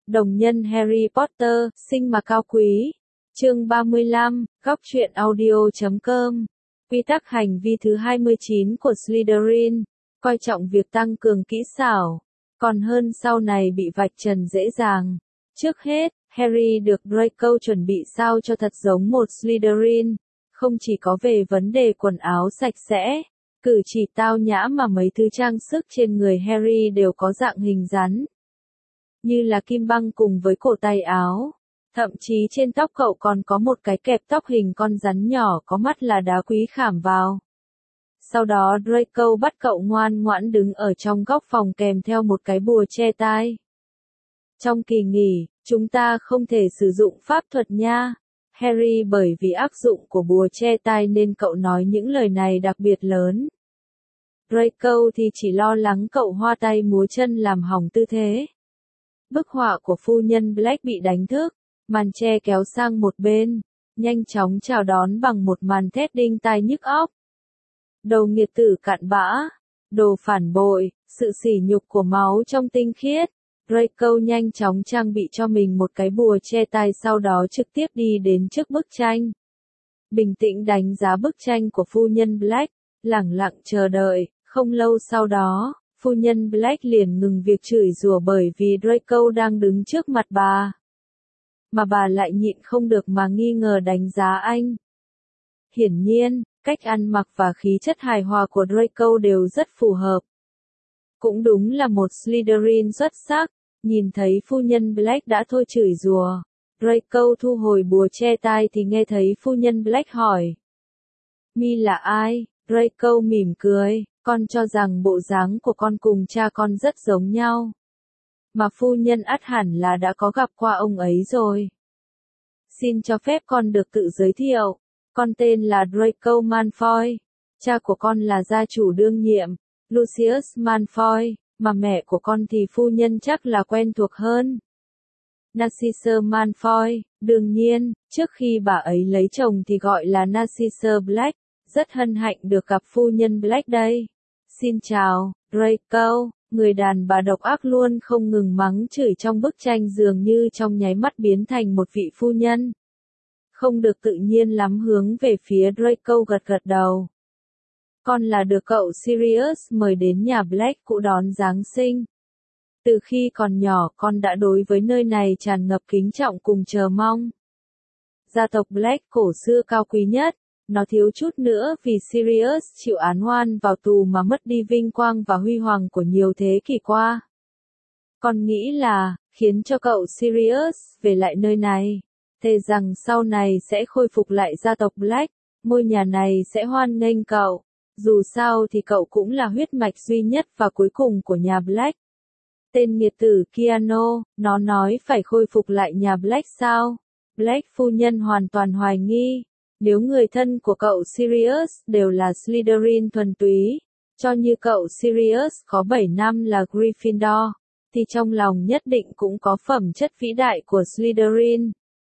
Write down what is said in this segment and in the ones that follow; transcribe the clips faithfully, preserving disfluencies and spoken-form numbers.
Đồng nhân Harry Potter, sinh mà cao quý. Chương ba mươi lăm, góc truyện audio chấm com. Quy tắc hành vi thứ hai mươi chín của Slytherin, coi trọng việc tăng cường kỹ xảo, còn hơn sau này bị vạch trần dễ dàng. Trước hết, Harry được Draco chuẩn bị sao cho thật giống một Slytherin, không chỉ có về vấn đề quần áo sạch sẽ, cử chỉ tao nhã mà mấy thứ trang sức trên người Harry đều có dạng hình rắn, như là kim băng cùng với cổ tay áo. Thậm chí trên tóc cậu còn có một cái kẹp tóc hình con rắn nhỏ có mắt là đá quý khảm vào. Sau đó Draco bắt cậu ngoan ngoãn đứng ở trong góc phòng kèm theo một cái bùa che tai. Trong kỳ nghỉ, chúng ta không thể sử dụng pháp thuật nha. Harry bởi vì ác dụng của bùa che tai nên cậu nói những lời này đặc biệt lớn. Draco thì chỉ lo lắng cậu hoa tay múa chân làm hỏng tư thế. Bức họa của phu nhân Black bị đánh thức, màn che kéo sang một bên, nhanh chóng chào đón bằng một màn thét đinh tai nhức óc. Đồ nghiệt tử cặn bã, đồ phản bội, sự sỉ nhục của máu trong tinh khiết. Draco nhanh chóng trang bị cho mình một cái bùa che tai, sau đó trực tiếp đi đến trước bức tranh. Bình tĩnh đánh giá bức tranh của phu nhân Black, lẳng lặng chờ đợi. Không lâu sau đó, phu nhân Black liền ngừng việc chửi rủa bởi vì Draco đang đứng trước mặt bà. Mà bà lại nhịn không được mà nghi ngờ đánh giá anh. Hiển nhiên, cách ăn mặc và khí chất hài hòa của Draco đều rất phù hợp. Cũng đúng là một Slytherin xuất sắc. Nhìn thấy phu nhân Black đã thôi chửi rủa, Draco thu hồi bùa che tai thì nghe thấy phu nhân Black hỏi. Mi là ai? Draco mỉm cười, con cho rằng bộ dáng của con cùng cha con rất giống nhau. Mà phu nhân ắt hẳn là đã có gặp qua ông ấy rồi. Xin cho phép con được tự giới thiệu, con tên là Draco Malfoy, cha của con là gia chủ đương nhiệm, Lucius Malfoy. Mà mẹ của con thì phu nhân chắc là quen thuộc hơn. Narcissa Malfoy, đương nhiên, trước khi bà ấy lấy chồng thì gọi là Narcissa Black, rất hân hạnh được gặp phu nhân Black đây. Xin chào, Draco, người đàn bà độc ác luôn không ngừng mắng chửi trong bức tranh dường như trong nháy mắt biến thành một vị phu nhân. Không được tự nhiên lắm hướng về phía Draco gật gật đầu. Con là được cậu Sirius mời đến nhà Black cũ đón Giáng sinh. Từ khi còn nhỏ con đã đối với nơi này tràn ngập kính trọng cùng chờ mong. Gia tộc Black cổ xưa cao quý nhất, nó thiếu chút nữa vì Sirius chịu án oan vào tù mà mất đi vinh quang và huy hoàng của nhiều thế kỷ qua. Con nghĩ là, khiến cho cậu Sirius về lại nơi này, thề rằng sau này sẽ khôi phục lại gia tộc Black, ngôi nhà này sẽ hoan nghênh cậu. Dù sao thì cậu cũng là huyết mạch duy nhất và cuối cùng của nhà Black. Tên nghiệt tử Keanu, nó nói phải khôi phục lại nhà Black sao? Black phu nhân hoàn toàn hoài nghi. Nếu người thân của cậu Sirius đều là Slytherin thuần túy, cho như cậu Sirius có bảy năm là Gryffindor, thì trong lòng nhất định cũng có phẩm chất vĩ đại của Slytherin.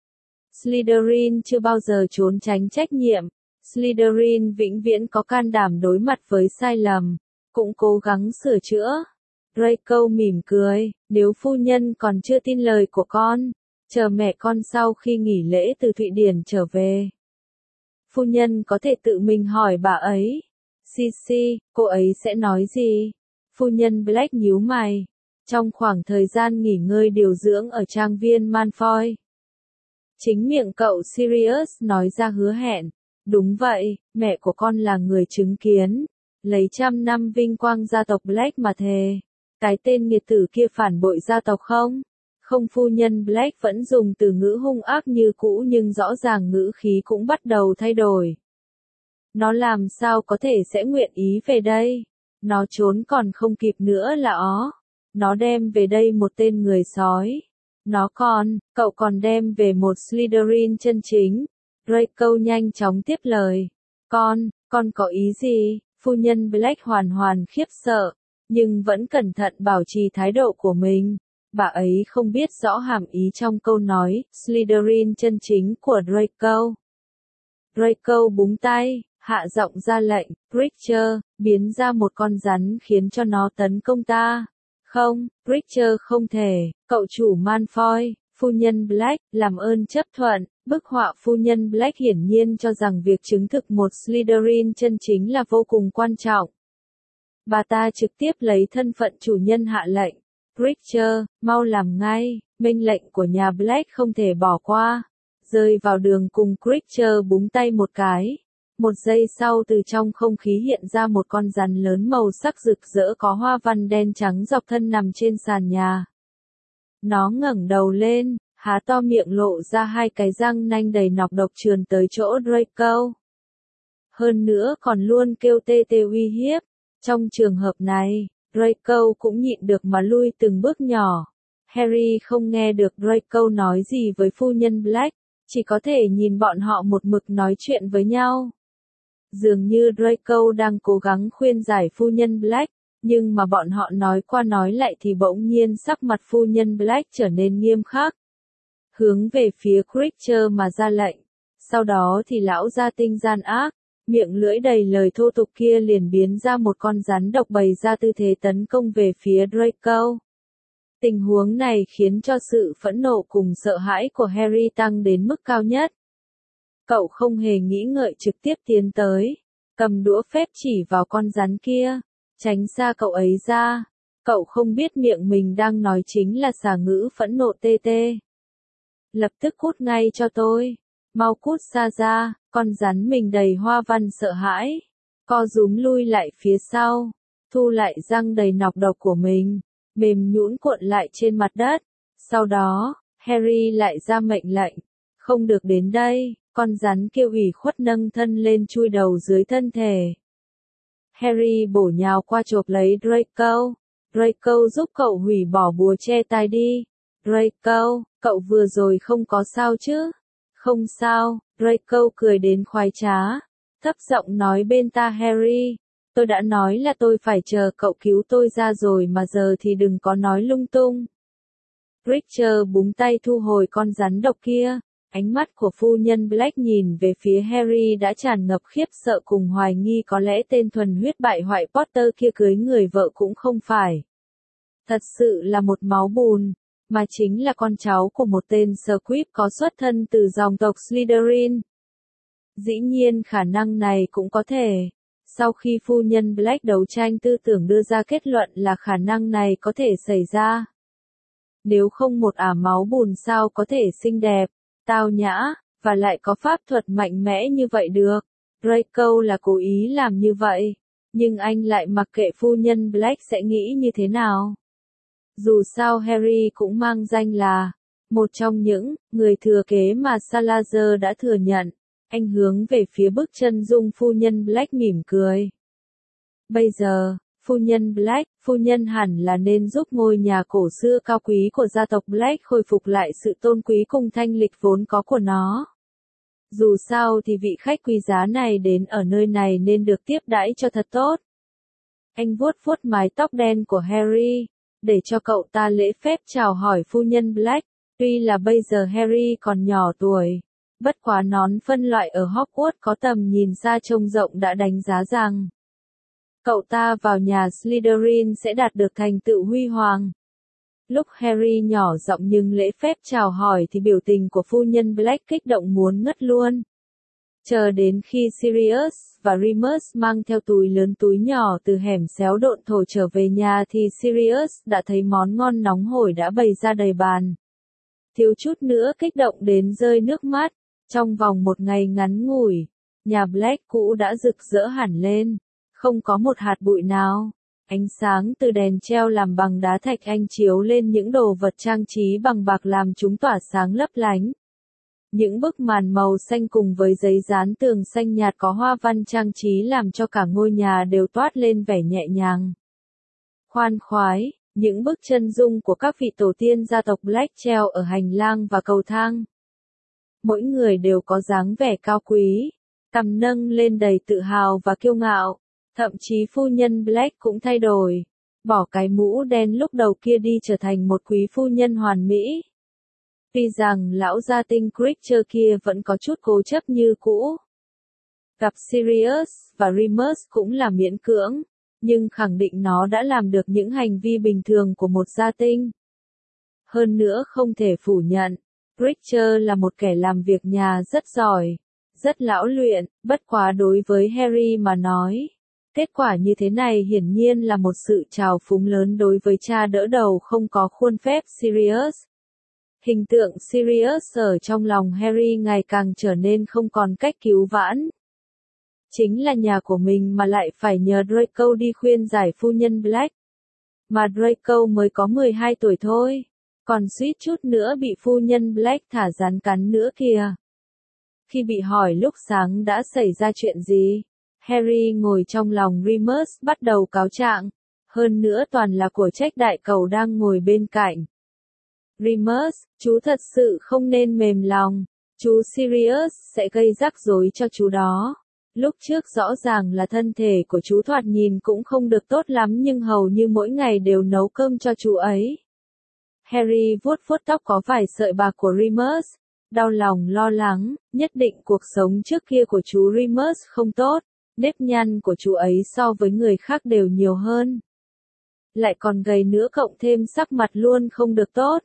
Slytherin chưa bao giờ trốn tránh trách nhiệm. Slytherin vĩnh viễn có can đảm đối mặt với sai lầm, cũng cố gắng sửa chữa. Draco mỉm cười, nếu phu nhân còn chưa tin lời của con, chờ mẹ con sau khi nghỉ lễ từ Thụy Điển trở về. Phu nhân có thể tự mình hỏi bà ấy. Sisi, cô ấy sẽ nói gì? Phu nhân Black nhíu mày. Trong khoảng thời gian nghỉ ngơi điều dưỡng ở trang viên Malfoy, chính miệng cậu Sirius nói ra hứa hẹn. Đúng vậy, mẹ của con là người chứng kiến, lấy trăm năm vinh quang gia tộc Black mà thề. Cái tên nghiệt tử kia phản bội gia tộc không? Không, phu nhân Black vẫn dùng từ ngữ hung ác như cũ nhưng rõ ràng ngữ khí cũng bắt đầu thay đổi. Nó làm sao có thể sẽ nguyện ý về đây? Nó trốn còn không kịp nữa là ó. Nó đem về đây một tên người sói. Nó còn, cậu còn đem về một Slytherin chân chính. Draco nhanh chóng tiếp lời. Con, con có ý gì? Phu nhân Black hoàn hoàn khiếp sợ, nhưng vẫn cẩn thận bảo trì thái độ của mình. Bà ấy không biết rõ hàm ý trong câu nói, Slytherin chân chính của Draco. Draco búng tay, hạ giọng ra lệnh, Creature, biến ra một con rắn khiến cho nó tấn công ta. Không, Creature không thể, cậu chủ Malfoy, phu nhân Black, làm ơn chấp thuận. Bức họa phu nhân Black hiển nhiên cho rằng việc chứng thực một Slytherin chân chính là vô cùng quan trọng. Bà ta trực tiếp lấy thân phận chủ nhân hạ lệnh. Creature, mau làm ngay, mệnh lệnh của nhà Black không thể bỏ qua. Rơi vào đường cùng Creature búng tay một cái. Một giây sau từ trong không khí hiện ra một con rắn lớn màu sắc rực rỡ có hoa văn đen trắng dọc thân nằm trên sàn nhà. Nó ngẩng đầu lên, há to miệng lộ ra hai cái răng nanh đầy nọc độc trườn tới chỗ Draco. Hơn nữa còn luôn kêu tê tê uy hiếp. Trong trường hợp này, Draco cũng nhịn được mà lui từng bước nhỏ. Harry không nghe được Draco nói gì với phu nhân Black, chỉ có thể nhìn bọn họ một mực nói chuyện với nhau. Dường như Draco đang cố gắng khuyên giải phu nhân Black, nhưng mà bọn họ nói qua nói lại thì bỗng nhiên sắc mặt phu nhân Black trở nên nghiêm khắc. Hướng về phía Creature mà ra lệnh. Sau đó thì lão gia tinh gian ác, miệng lưỡi đầy lời thô tục kia liền biến ra một con rắn độc bày ra tư thế tấn công về phía Draco. Tình huống này khiến cho sự phẫn nộ cùng sợ hãi của Harry tăng đến mức cao nhất. Cậu không hề nghĩ ngợi trực tiếp tiến tới, cầm đũa phép chỉ vào con rắn kia, tránh xa cậu ấy ra. Cậu không biết miệng mình đang nói chính là xà ngữ phẫn nộ tê tê. Lập tức cút ngay cho tôi, mau cút xa ra, con rắn mình đầy hoa văn sợ hãi, co rúm lui lại phía sau, thu lại răng đầy nọc độc của mình, mềm nhũn cuộn lại trên mặt đất. Sau đó, Harry lại ra mệnh lệnh, không được đến đây. Con rắn kêu ủy khuất nâng thân lên chui đầu dưới thân thể. Harry bổ nhào qua chộp lấy Draco. Draco giúp cậu hủy bỏ bùa che tai đi. Draco, cậu vừa rồi không có sao chứ? Không sao, Draco cười đến khoái trá. Thấp giọng nói bên ta Harry. Tôi đã nói là tôi phải chờ cậu cứu tôi ra rồi mà giờ thì đừng có nói lung tung. Creature búng tay thu hồi con rắn độc kia. Ánh mắt của phu nhân Black nhìn về phía Harry đã tràn ngập khiếp sợ cùng hoài nghi có lẽ tên thuần huyết bại hoại Potter kia cưới người vợ cũng không phải. Thật sự là một máu bùn, mà chính là con cháu của một tên Squib có xuất thân từ dòng tộc Slytherin. Dĩ nhiên khả năng này cũng có thể. Sau khi phu nhân Black đấu tranh tư tưởng đưa ra kết luận là khả năng này có thể xảy ra. Nếu không một ả máu bùn sao có thể xinh đẹp, tao nhã, và lại có pháp thuật mạnh mẽ như vậy được. Draco là cố ý làm như vậy, nhưng anh lại mặc kệ phu nhân Black sẽ nghĩ như thế nào. Dù sao Harry cũng mang danh là một trong những người thừa kế mà Salazar đã thừa nhận. Anh hướng về phía bức chân dung phu nhân Black mỉm cười. Bây giờ, phu nhân Black, phu nhân hẳn là nên giúp ngôi nhà cổ xưa cao quý của gia tộc Black khôi phục lại sự tôn quý cùng thanh lịch vốn có của nó. Dù sao thì vị khách quý giá này đến ở nơi này nên được tiếp đãi cho thật tốt. Anh vuốt vuốt mái tóc đen của Harry, để cho cậu ta lễ phép chào hỏi phu nhân Black. Tuy là bây giờ Harry còn nhỏ tuổi, bất quá nón phân loại ở Hogwarts có tầm nhìn xa trông rộng đã đánh giá rằng cậu ta vào nhà Slytherin sẽ đạt được thành tựu huy hoàng. Lúc Harry nhỏ giọng nhưng lễ phép chào hỏi thì biểu tình của phu nhân Black kích động muốn ngất luôn. Chờ đến khi Sirius và Remus mang theo túi lớn túi nhỏ từ hẻm xéo độn thổ trở về nhà thì Sirius đã thấy món ngon nóng hổi đã bày ra đầy bàn. Thiếu chút nữa kích động đến rơi nước mắt. Trong vòng một ngày ngắn ngủi, nhà Black cũ đã rực rỡ hẳn lên. Không có một hạt bụi nào. Ánh sáng từ đèn treo làm bằng đá thạch anh chiếu lên những đồ vật trang trí bằng bạc làm chúng tỏa sáng lấp lánh. Những bức màn màu xanh cùng với giấy dán tường xanh nhạt có hoa văn trang trí làm cho cả ngôi nhà đều toát lên vẻ nhẹ nhàng. Khoan khoái, những bức chân dung của các vị tổ tiên gia tộc Black treo ở hành lang và cầu thang. Mỗi người đều có dáng vẻ cao quý, cằm nâng lên đầy tự hào và kiêu ngạo. Thậm chí phu nhân Black cũng thay đổi, bỏ cái mũ đen lúc đầu kia đi trở thành một quý phu nhân hoàn mỹ. Tuy rằng lão gia tinh Creature kia vẫn có chút cố chấp như cũ. Gặp Sirius và Remus cũng là miễn cưỡng, nhưng khẳng định nó đã làm được những hành vi bình thường của một gia tinh. Hơn nữa không thể phủ nhận, Preacher là một kẻ làm việc nhà rất giỏi, rất lão luyện, bất quá đối với Harry mà nói. Kết quả như thế này hiển nhiên là một sự trào phúng lớn đối với cha đỡ đầu không có khuôn phép Sirius. Hình tượng Sirius ở trong lòng Harry ngày càng trở nên không còn cách cứu vãn. Chính là nhà của mình mà lại phải nhờ Draco đi khuyên giải phu nhân Black. Mà Draco mới có mười hai tuổi thôi, còn suýt chút nữa bị phu nhân Black thả rắn cắn nữa kìa. Khi bị hỏi lúc sáng đã xảy ra chuyện gì, Harry ngồi trong lòng Remus bắt đầu cáo trạng, hơn nữa toàn là của trách đại cầu đang ngồi bên cạnh. Remus, chú thật sự không nên mềm lòng, chú Sirius sẽ gây rắc rối cho chú đó. Lúc trước rõ ràng là thân thể của chú thoạt nhìn cũng không được tốt lắm nhưng hầu như mỗi ngày đều nấu cơm cho chú ấy. Harry vuốt vuốt tóc có vài sợi bạc của Remus, đau lòng lo lắng, nhất định cuộc sống trước kia của chú Remus không tốt, nếp nhăn của chú ấy so với người khác đều nhiều hơn. Lại còn gầy nữa cộng thêm sắc mặt luôn không được tốt.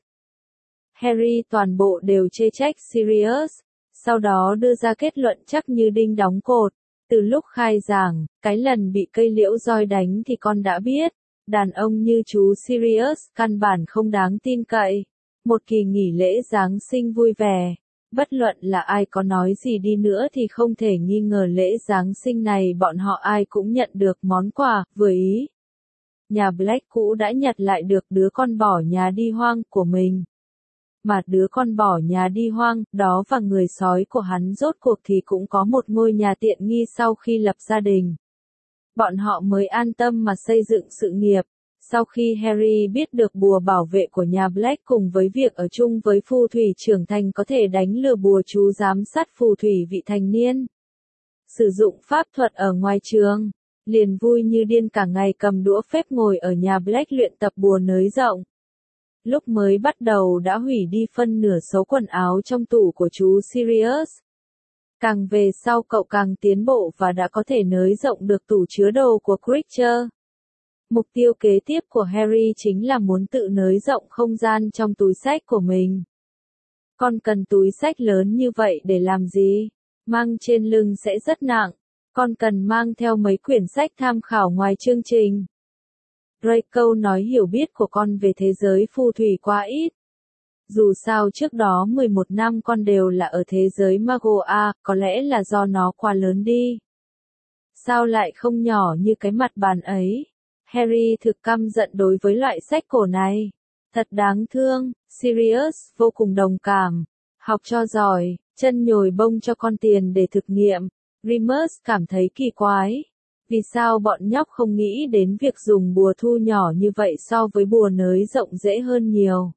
Harry toàn bộ đều chê trách Sirius, sau đó đưa ra kết luận chắc như đinh đóng cột. Từ lúc khai giảng, cái lần bị cây liễu roi đánh thì con đã biết, đàn ông như chú Sirius căn bản không đáng tin cậy. Một kỳ nghỉ lễ Giáng sinh vui vẻ, bất luận là ai có nói gì đi nữa thì không thể nghi ngờ lễ Giáng sinh này bọn họ ai cũng nhận được món quà vừa ý. Nhà Black cũ đã nhặt lại được đứa con bỏ nhà đi hoang của mình. Mà đứa con bỏ nhà đi hoang, đó và người sói của hắn rốt cuộc thì cũng có một ngôi nhà tiện nghi sau khi lập gia đình. Bọn họ mới an tâm mà xây dựng sự nghiệp. Sau khi Harry biết được bùa bảo vệ của nhà Black cùng với việc ở chung với phù thủy trưởng thành có thể đánh lừa bùa chú giám sát phù thủy vị thành niên, sử dụng pháp thuật ở ngoài trường, liền vui như điên cả ngày cầm đũa phép ngồi ở nhà Black luyện tập bùa nới rộng. Lúc mới bắt đầu đã hủy đi phân nửa số quần áo trong tủ của chú Sirius. Càng về sau cậu càng tiến bộ và đã có thể nới rộng được tủ chứa đồ của Creature. Mục tiêu kế tiếp của Harry chính là muốn tự nới rộng không gian trong túi xách của mình. Con cần túi xách lớn như vậy để làm gì? Mang trên lưng sẽ rất nặng. Con cần mang theo mấy quyển sách tham khảo ngoài chương trình. Draco nói hiểu biết của con về thế giới phù thủy quá ít. Dù sao trước đó mười một năm con đều là ở thế giới Magoa, có lẽ là do nó quá lớn đi. Sao lại không nhỏ như cái mặt bàn ấy? Harry thực căm giận đối với loại sách cổ này. Thật đáng thương, Sirius vô cùng đồng cảm. Học cho giỏi, chân nhồi bông cho con tiền để thực nghiệm. Remus cảm thấy kỳ quái. Vì sao bọn nhóc không nghĩ đến việc dùng bùa thu nhỏ như vậy so với bùa nới rộng dễ hơn nhiều.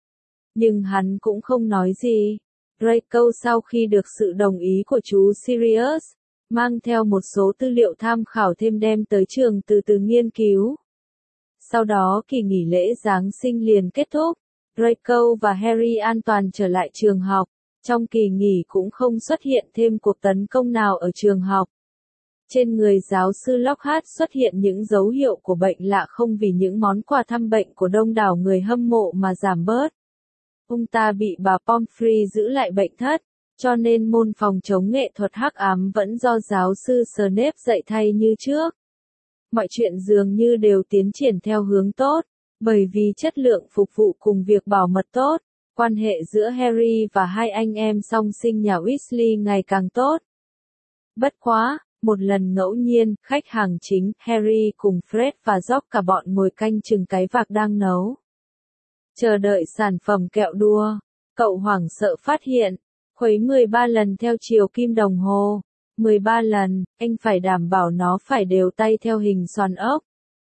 Nhưng hắn cũng không nói gì. Draco sau khi được sự đồng ý của chú Sirius, mang theo một số tư liệu tham khảo thêm đem tới trường từ từ nghiên cứu. Sau đó kỳ nghỉ lễ Giáng sinh liền kết thúc, Draco và Harry an toàn trở lại trường học. Trong kỳ nghỉ cũng không xuất hiện thêm cuộc tấn công nào ở trường học. Trên người giáo sư Lockhart xuất hiện những dấu hiệu của bệnh lạ không vì những món quà thăm bệnh của đông đảo người hâm mộ mà giảm bớt. Ông ta bị bà Pomfrey giữ lại bệnh thất, cho nên môn phòng chống nghệ thuật hắc ám vẫn do giáo sư Snape dạy thay như trước. Mọi chuyện dường như đều tiến triển theo hướng tốt, bởi vì chất lượng phục vụ cùng việc bảo mật tốt, quan hệ giữa Harry và hai anh em song sinh nhà Weasley ngày càng tốt. Bất quá, một lần ngẫu nhiên, khách hàng chính, Harry cùng Fred và George cả bọn ngồi canh chừng cái vạc đang nấu. Chờ đợi sản phẩm kẹo đua, cậu hoảng sợ phát hiện, khuấy mười ba lần theo chiều kim đồng hồ. mười ba lần, anh phải đảm bảo nó phải đều tay theo hình xoàn ốc.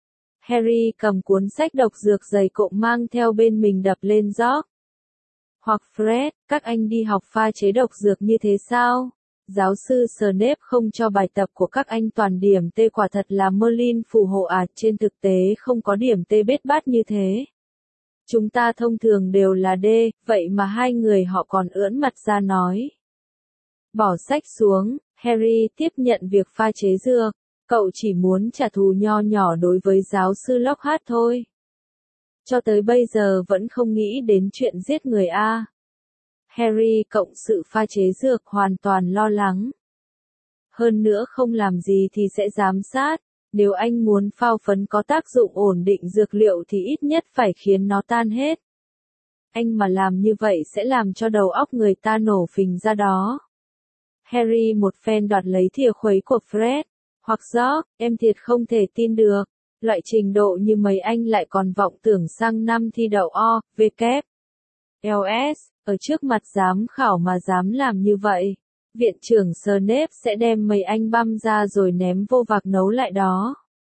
Harry cầm cuốn sách độc dược dày cộm mang theo bên mình đập lên George. Hoặc Fred, các anh đi học pha chế độc dược như thế sao? Giáo sư Snape không cho bài tập của các anh toàn điểm T, quả thật là Merlin phù hộ à, trên thực tế không có điểm T bết bát như thế. Chúng ta thông thường đều là D, vậy mà hai người họ còn ưỡn mặt ra nói. Bỏ sách xuống, Harry tiếp nhận việc pha chế dược. Cậu chỉ muốn trả thù nho nhỏ đối với giáo sư Lockhart thôi. Cho tới bây giờ vẫn không nghĩ đến chuyện giết người a. Harry cộng sự pha chế dược hoàn toàn lo lắng. Hơn nữa không làm gì thì sẽ giám sát, nếu anh muốn phao phấn có tác dụng ổn định dược liệu thì ít nhất phải khiến nó tan hết. Anh mà làm như vậy sẽ làm cho đầu óc người ta nổ phình ra đó. Harry một phen đoạt lấy thìa khuấy của Fred, hoặc George, em thiệt không thể tin được, loại trình độ như mấy anh lại còn vọng tưởng sang năm thi đậu O, V, K, L S, ở trước mặt giám khảo mà dám làm như vậy. Viện trưởng Snape sẽ đem mấy anh băm ra rồi ném vô vạc nấu lại đó.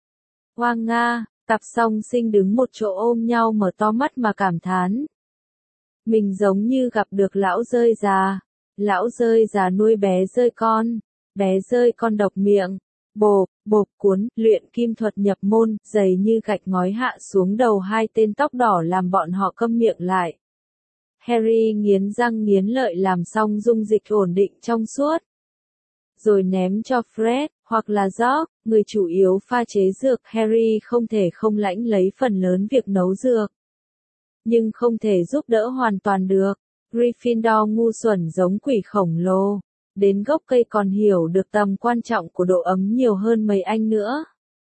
Hoang Nga, cặp song sinh đứng một chỗ ôm nhau mở to mắt mà cảm thán. Mình giống như gặp được lão rơi già. Lão rơi già nuôi bé rơi con. Bé rơi con độc miệng. Bộp, bộp cuốn, luyện kim thuật nhập môn, dày như gạch ngói hạ xuống đầu hai tên tóc đỏ làm bọn họ câm miệng lại. Harry nghiến răng nghiến lợi làm xong dung dịch ổn định trong suốt. Rồi ném cho Fred, hoặc là George, người chủ yếu pha chế dược. Harry không thể không lãnh lấy phần lớn việc nấu dược. Nhưng không thể giúp đỡ hoàn toàn được. Gryffindor ngu xuẩn giống quỷ khổng lồ. Đến gốc cây còn hiểu được tầm quan trọng của độ ấm nhiều hơn mấy anh nữa.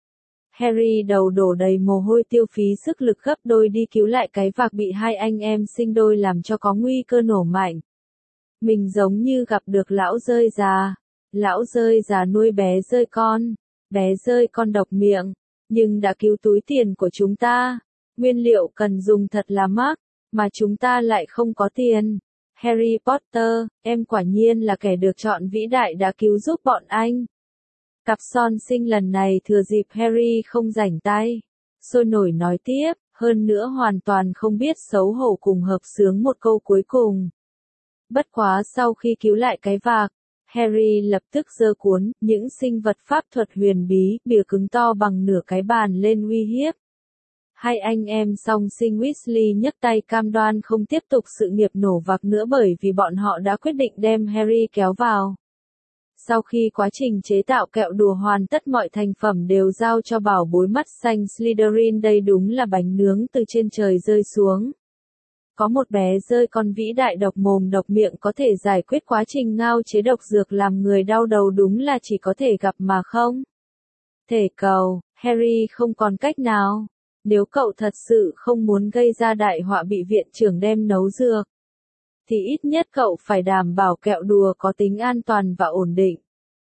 Harry đầu đổ đầy mồ hôi tiêu phí sức lực gấp đôi đi cứu lại cái vạc bị hai anh em sinh đôi làm cho có nguy cơ nổ mạnh. Mình giống như gặp được lão rơi già. Lão rơi già nuôi bé rơi con. Bé rơi con độc miệng. Nhưng đã cứu túi tiền của chúng ta. Nguyên liệu cần dùng thật là mắc. Mà chúng ta lại không có tiền. Harry Potter, em quả nhiên là kẻ được chọn vĩ đại đã cứu giúp bọn anh. Cặp son sinh lần này thừa dịp Harry không rảnh tay. Sôi nổi nói tiếp, hơn nữa hoàn toàn không biết xấu hổ cùng hợp xướng một câu cuối cùng. Bất quá sau khi cứu lại cái vạc, Harry lập tức giơ cuốn, những sinh vật pháp thuật huyền bí, bìa cứng to bằng nửa cái bàn lên uy hiếp. Hai anh em song sinh Weasley nhấc tay cam đoan không tiếp tục sự nghiệp nổ vạc nữa bởi vì bọn họ đã quyết định đem Harry kéo vào. Sau khi quá trình chế tạo kẹo đùa hoàn tất mọi thành phẩm đều giao cho bảo bối mắt xanh Slytherin, đây đúng là bánh nướng từ trên trời rơi xuống. Có một bé rơi con vĩ đại độc mồm độc miệng có thể giải quyết quá trình ngao chế độc dược làm người đau đầu, đúng là chỉ có thể gặp mà không thể cầu. Harry không còn cách nào. Nếu cậu thật sự không muốn gây ra đại họa bị viện trưởng đem nấu dược, thì ít nhất cậu phải đảm bảo kẹo đùa có tính an toàn và ổn định.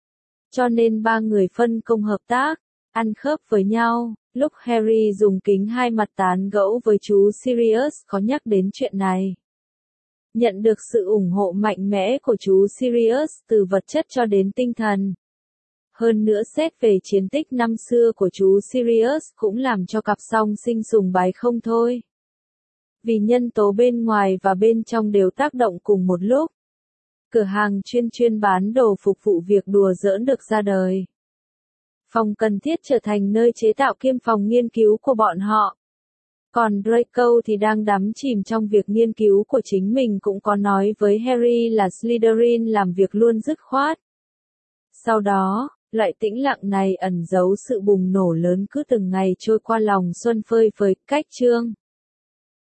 Cho nên ba người phân công hợp tác, ăn khớp với nhau. Lúc Harry dùng kính hai mặt tán gẫu với chú Sirius có nhắc đến chuyện này. Nhận được sự ủng hộ mạnh mẽ của chú Sirius từ vật chất cho đến tinh thần. Hơn nữa xét về chiến tích năm xưa của chú Sirius cũng làm cho cặp song sinh sùng bái không thôi. Vì nhân tố bên ngoài và bên trong đều tác động cùng một lúc. Cửa hàng chuyên chuyên bán đồ phục vụ việc đùa giỡn được ra đời. Phòng cần thiết trở thành nơi chế tạo kiêm phòng nghiên cứu của bọn họ. Còn Draco thì đang đắm chìm trong việc nghiên cứu của chính mình, cũng có nói với Harry là Slytherin làm việc luôn dứt khoát. Sau đó, loại tĩnh lặng này ẩn giấu sự bùng nổ lớn cứ từng ngày trôi qua lòng xuân phơi phới. Cách chương